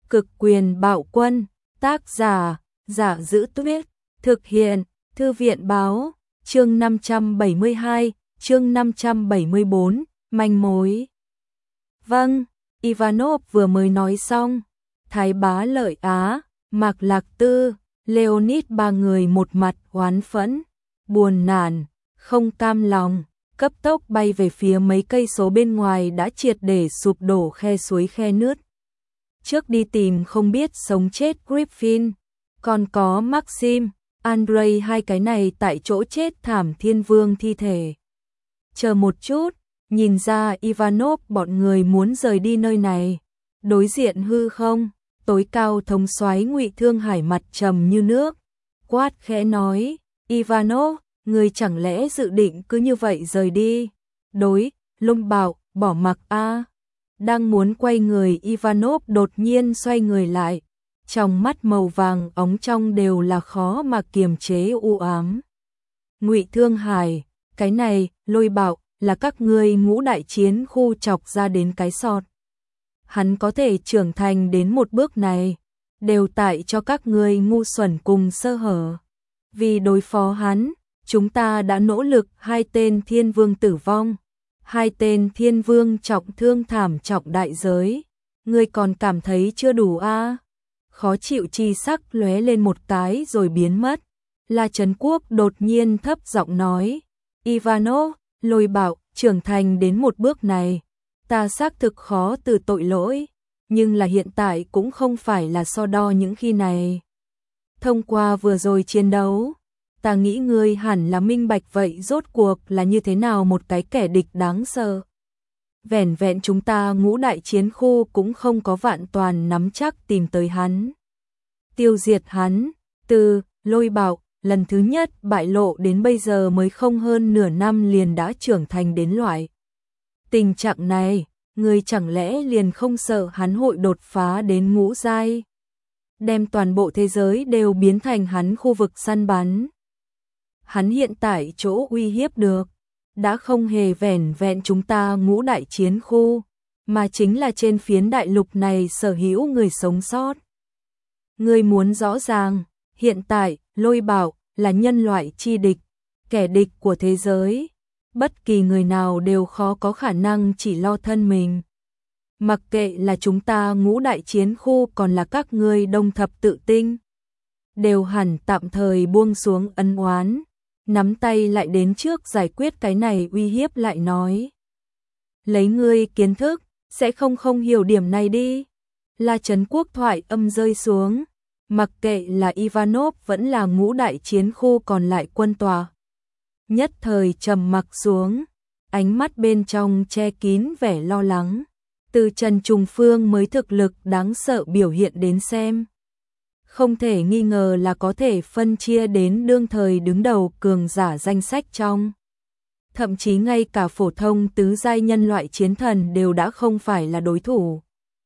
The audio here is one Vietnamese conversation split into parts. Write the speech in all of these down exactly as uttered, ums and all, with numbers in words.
Cực quyền bạo quân, tác giả, Giả Giữ Tuyết, thực hiện, Thư viện báo, chương năm trăm bảy mươi hai, chương năm trăm bảy mươi bốn, manh mối. Vâng, Ivanov vừa mới nói xong, Thái Bá Lợi Á, Mạc Lạc Tư, Leonid ba người một mặt oán phẫn, buồn nản, không cam lòng, cấp tốc bay về phía mấy cây số bên ngoài đã triệt để sụp đổ khe suối khe nứt. Trước đi tìm không biết sống chết Griffin, còn có Maxim, Andrei hai cái này tại chỗ chết thảm thiên vương thi thể. Chờ một chút, nhìn ra Ivanov bọn người muốn rời đi nơi này. Đối diện hư không, tối cao thống soái Ngụy Thương Hải mặt trầm như nước, quát khẽ nói, Ivanov, người chẳng lẽ dự định cứ như vậy rời đi? Đối, Lung bảo, bỏ mặc a. Đang muốn quay người, Ivanov đột nhiên xoay người lại, trong mắt màu vàng óng trong đều là khó mà kiềm chế u ám. Ngụy Thương Hải, cái này, Lôi bảo, là các ngươi Ngũ Đại Chiến khu chọc ra đến cái sọt. Hắn có thể trưởng thành đến một bước này, đều tại cho các ngươi ngu xuẩn cùng sơ hở. Vì đối phó hắn, chúng ta đã nỗ lực, hai tên thiên vương tử vong, hai tên thiên vương trọng thương thảm trọng đại giới. Ngươi còn cảm thấy chưa đủ a? À? Khó chịu chi sắc lóe lên một cái rồi biến mất. La Trấn Quốc đột nhiên thấp giọng nói, Ivanov, Lôi bảo, trưởng thành đến một bước này, ta xác thực khó từ tội lỗi, nhưng là hiện tại cũng không phải là so đo những khi này. Thông qua vừa rồi chiến đấu, ta nghĩ ngươi hẳn là minh bạch vậy rốt cuộc là như thế nào một cái kẻ địch đáng sợ. Vẻn vẹn chúng ta Ngũ Đại Chiến khu cũng không có vạn toàn nắm chắc tìm tới hắn. Tiêu diệt hắn, từ Lôi bảo, lần thứ nhất bại lộ đến bây giờ mới không hơn nửa năm liền đã trưởng thành đến loại tình trạng này, ngươi chẳng lẽ liền không sợ hắn hội đột phá đến ngũ giai, đem toàn bộ thế giới đều biến thành hắn khu vực săn bắn. Hắn hiện tại chỗ uy hiếp được, đã không hề vẻn vẹn chúng ta Ngũ Đại Chiến khu, mà chính là trên phiến đại lục này sở hữu người sống sót. Ngươi muốn rõ ràng, hiện tại, Lôi bảo, là nhân loại chi địch, kẻ địch của thế giới. Bất kỳ người nào đều khó có khả năng chỉ lo thân mình. Mặc kệ là chúng ta Ngũ Đại Chiến khu còn là các ngươi Đông Thập Tự Tinh, đều hẳn tạm thời buông xuống ân oán, nắm tay lại đến trước giải quyết cái này uy hiếp lại nói. Lấy ngươi kiến thức, sẽ không không hiểu điểm này đi. La Trấn Quốc thoại âm rơi xuống, mặc kệ là Ivanov vẫn là Ngũ Đại Chiến khu còn lại quân tòa. Nhất thời trầm mặc xuống, ánh mắt bên trong che kín vẻ lo lắng. Từ Trần Trùng Phương mới thực lực đáng sợ biểu hiện đến xem, không thể nghi ngờ là có thể phân chia đến đương thời đứng đầu cường giả danh sách trong. Thậm chí ngay cả phổ thông tứ giai nhân loại chiến thần đều đã không phải là đối thủ.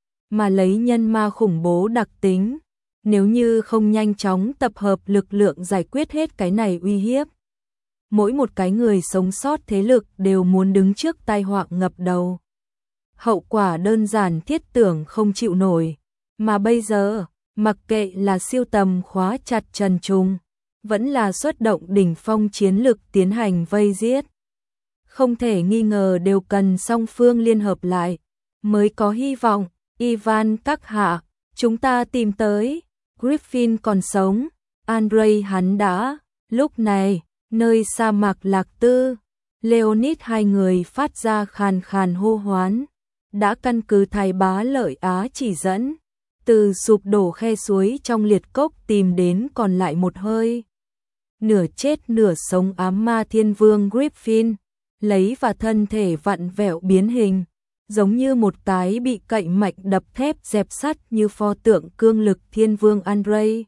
Mà lấy nhân ma khủng bố đặc tính, nếu như không nhanh chóng tập hợp lực lượng giải quyết hết cái này uy hiếp, mỗi một cái người sống sót thế lực đều muốn đứng trước tai họa ngập đầu. Hậu quả đơn giản thiết tưởng không chịu nổi. Mà bây giờ, mặc kệ là siêu tầm khóa chặt Trần Trùng, vẫn là xuất động đỉnh phong chiến lực tiến hành vây giết, không thể nghi ngờ đều cần song phương liên hợp lại, mới có hy vọng. Ivan các hạ, chúng ta tìm tới, Griffin còn sống, Andrei hắn đã, lúc này, nơi sa mạc Lạc Tư, Leonid hai người phát ra khàn khàn hô hoán, đã căn cứ Thái Bá Lợi Á chỉ dẫn, từ sụp đổ khe suối trong liệt cốc tìm đến còn lại một hơi nửa chết nửa sống ám ma thiên vương Griffin, lấy và thân thể vặn vẹo biến hình, giống như một cái bị cậy mạnh đập thép dẹp sắt như pho tượng cương lực thiên vương Andrei,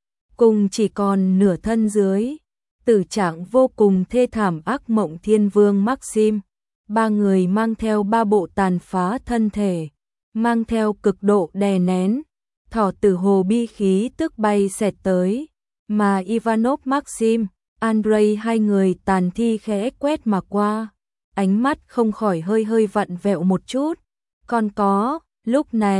cùng chỉ còn nửa thân dưới, tử trạng vô cùng thê thảm ác mộng thiên vương Maxim. Ba người mang theo ba bộ tàn phá thân thể, mang theo cực độ đè nén, thỏ tử hồ bi khí tức bay xẹt tới, mà Ivanov Maxim, Andrei hai người tàn thi khẽ quét mà qua, ánh mắt không khỏi hơi hơi vặn vẹo một chút. Còn có, lúc này,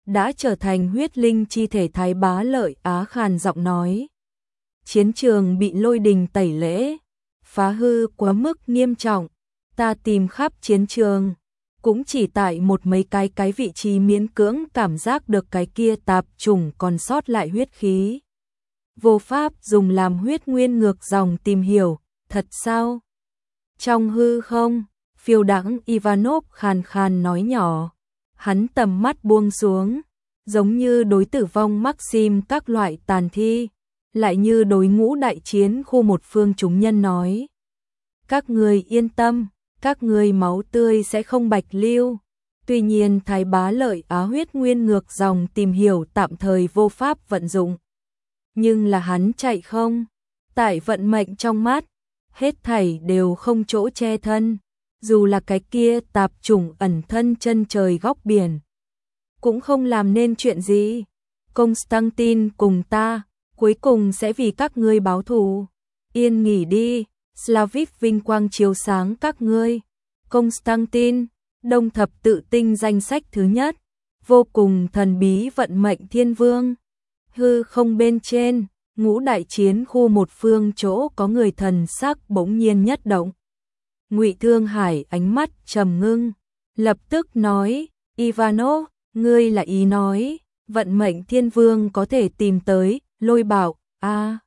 đã trở thành huyết linh chi thể. Thái Bá Lợi Á khàn giọng nói. Chiến trường bị lôi đình tẩy lễ, phá hư quá mức nghiêm trọng, ta tìm khắp chiến trường, cũng chỉ tại một mấy cái cái vị trí miễn cưỡng cảm giác được cái kia tạp chủng còn sót lại huyết khí. Vô pháp dùng làm huyết nguyên ngược dòng tìm hiểu, thật sao? Trong hư không, phiêu đãng Ivanov khàn khàn nói nhỏ, hắn tầm mắt buông xuống, giống như đối tử vong Maxim các loại tàn thi, lại như đối ngũ đại chiến khu một phương chúng nhân nói. Các người yên tâm, các người máu tươi sẽ không bạch lưu. Tuy nhiên Thái Bá Lợi Á huyết nguyên ngược dòng tìm hiểu tạm thời vô pháp vận dụng. Nhưng là hắn chạy không, tại vận mệnh trong mắt, hết thảy đều không chỗ che thân, dù là cái kia tạp chủng ẩn thân chân trời góc biển, cũng không làm nên chuyện gì. Constantine cùng ta, cuối cùng sẽ vì các ngươi báo thù. Yên nghỉ đi, Slavic vinh quang chiếu sáng các ngươi. Constantine, đông thập tự tinh danh sách thứ nhất, vô cùng thần bí vận mệnh thiên vương. Hư không bên trên, ngũ đại chiến khu một phương chỗ có người thần sắc bỗng nhiên nhất động. Ngụy Thương Hải ánh mắt trầm ngưng, lập tức nói, Ivanov, ngươi là ý nói, vận mệnh thiên vương có thể tìm tới, Lôi Bảo, a à.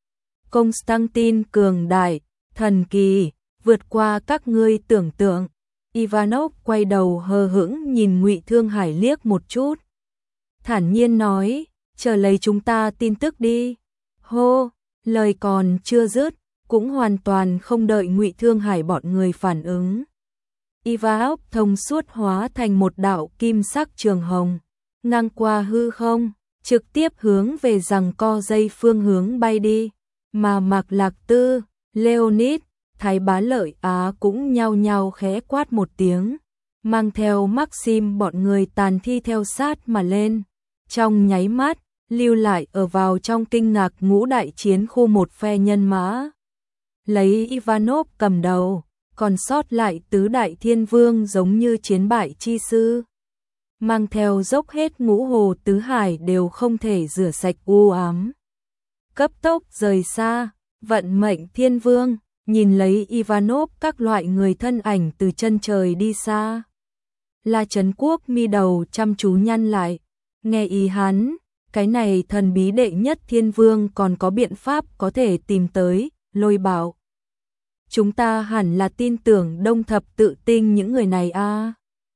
Constantine cường đại, thần kỳ, vượt qua các ngươi tưởng tượng. Ivanov quay đầu hờ hững nhìn Ngụy Thương Hải liếc một chút, thản nhiên nói, chờ lấy chúng ta tin tức đi. Hô, lời còn chưa dứt, cũng hoàn toàn không đợi Ngụy Thương Hải bọn người phản ứng. Ivanov thông suốt hóa thành một đạo kim sắc trường hồng, ngang qua hư không, trực tiếp hướng về giằng co dây phương hướng bay đi. Mà Mạc Lạc Tư, Leonid, Thái Bá Lợi Á cũng nhao nhao khẽ quát một tiếng, mang theo Maxim bọn người tàn thi theo sát mà lên. Trong nháy mắt, lưu lại ở vào trong kinh ngạc ngũ đại chiến khu một phe nhân mã. Lấy Ivanov cầm đầu, còn sót lại tứ đại thiên vương giống như chiến bại chi sư. Mang theo dốc hết ngũ hồ tứ hải đều không thể rửa sạch u ám. Cấp tốc rời xa, vận mệnh thiên vương, nhìn lấy Ivanov các loại người thân ảnh từ chân trời đi xa. La Trấn Quốc mi đầu chăm chú nhăn lại, nghe ý hắn, cái này thần bí đệ nhất thiên vương còn có biện pháp có thể tìm tới, Lôi Bảo. Chúng ta hẳn là tin tưởng đông thập tự tinh những người này a. À.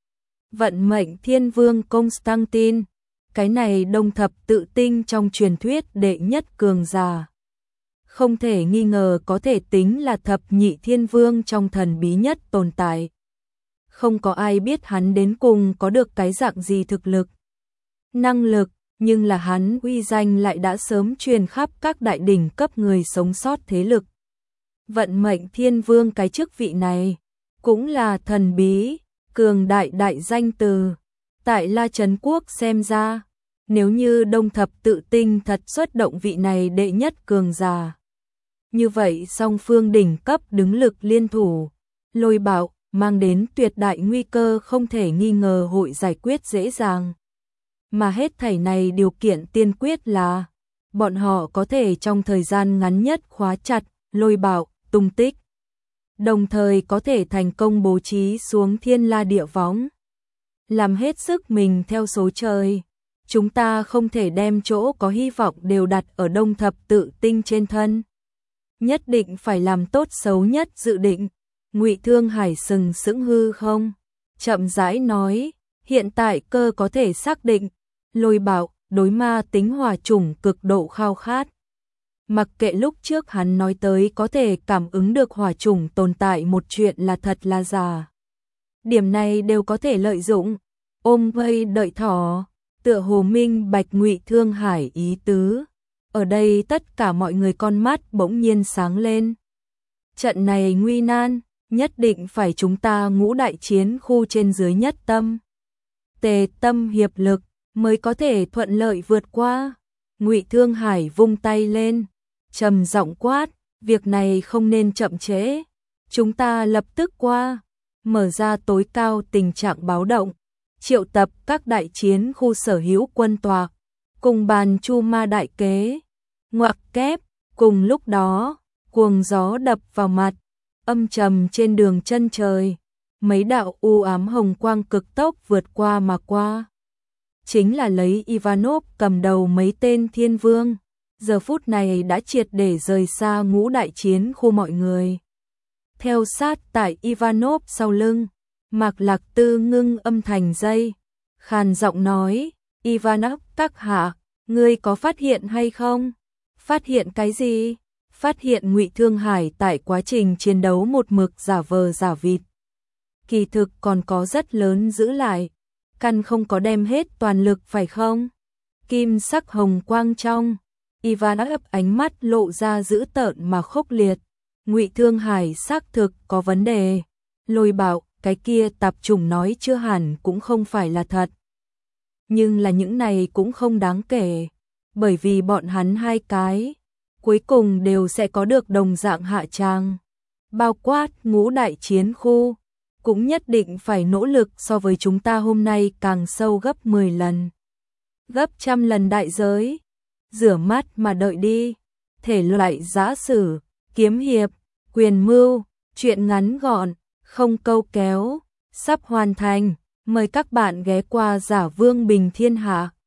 Vận mệnh thiên vương Constantine, cái này đông thập tự tinh trong truyền thuyết đệ nhất cường giả. Không thể nghi ngờ có thể tính là thập nhị thiên vương trong thần bí nhất tồn tại. Không có ai biết hắn đến cùng có được cái dạng gì thực lực, năng lực, nhưng là hắn uy danh lại đã sớm truyền khắp các đại đỉnh cấp người sống sót thế lực. Vận mệnh thiên vương cái chức vị này, cũng là thần bí, cường đại đại danh từ. Tại La Trấn Quốc xem ra, nếu như đông thập tự tinh thật xuất động vị này đệ nhất cường giả, như vậy song phương đỉnh cấp đứng lực liên thủ, Lôi Bảo mang đến tuyệt đại nguy cơ không thể nghi ngờ hội giải quyết dễ dàng. Mà hết thảy này điều kiện tiên quyết là bọn họ có thể trong thời gian ngắn nhất khóa chặt Lôi Bảo tung tích, đồng thời có thể thành công bố trí xuống thiên la địa võng, làm hết sức mình theo số trời. Chúng ta không thể đem chỗ có hy vọng đều đặt ở đông thập tự tinh trên thân, nhất định phải làm tốt xấu nhất dự định. Ngụy Thương Hải sừng sững hư không, chậm rãi nói, hiện tại cơ có thể xác định, Lôi Bảo đối ma tính hỏa chủng cực độ khao khát. Mặc kệ lúc trước hắn nói tới có thể cảm ứng được hỏa chủng tồn tại một chuyện là thật là giả, điểm này đều có thể lợi dụng. Ôm vây đợi thỏ, tựa hồ minh bạch Ngụy Thương Hải ý tứ. Ở đây tất cả mọi người con mắt bỗng nhiên sáng lên. Trận này nguy nan, nhất định phải chúng ta ngũ đại chiến khu trên dưới nhất tâm, tề tâm hiệp lực mới có thể thuận lợi vượt qua. Ngụy Thương Hải vung tay lên, trầm giọng quát, việc này không nên chậm trễ, chúng ta lập tức qua, mở ra tối cao tình trạng báo động, triệu tập các đại chiến khu sở hữu quân tòa, cùng bàn chu ma đại kế. Ngoặc kép, cùng lúc đó, cuồng gió đập vào mặt, âm trầm trên đường chân trời, mấy đạo u ám hồng quang cực tốc vượt qua mà qua. Chính là lấy Ivanov cầm đầu mấy tên thiên vương, giờ phút này đã triệt để rời xa ngũ đại chiến khu mọi người. Theo sát tại Ivanov sau lưng, Mạc Lạc Tư ngưng âm thành dây, khàn giọng nói, Ivanov các hạ, ngươi có phát hiện hay không? Phát hiện cái gì? Phát hiện Ngụy Thương Hải tại quá trình chiến đấu một mực giả vờ giả vịt. Kỳ thực còn có rất lớn giữ lại, căn không có đem hết toàn lực phải không? Kim sắc hồng quang trong, Ivanov ánh mắt lộ ra dữ tợn mà khốc liệt. Ngụy Thương Hải xác thực có vấn đề. Lôi Bảo, cái kia tạp chủng nói chưa hẳn cũng không phải là thật. Nhưng là những này cũng không đáng kể, bởi vì bọn hắn hai cái cuối cùng đều sẽ có được đồng dạng hạ tràng. Bao quát ngũ đại chiến khu, cũng nhất định phải nỗ lực so với chúng ta hôm nay càng sâu gấp mười lần. Gấp trăm lần đại giới. Rửa mắt mà đợi đi. Thể loại giã sử, kiếm hiệp, quyền mưu, truyện ngắn gọn, không câu kéo, sắp hoàn thành. Mời các bạn ghé qua Giả Vương Bình Thiên Hạ.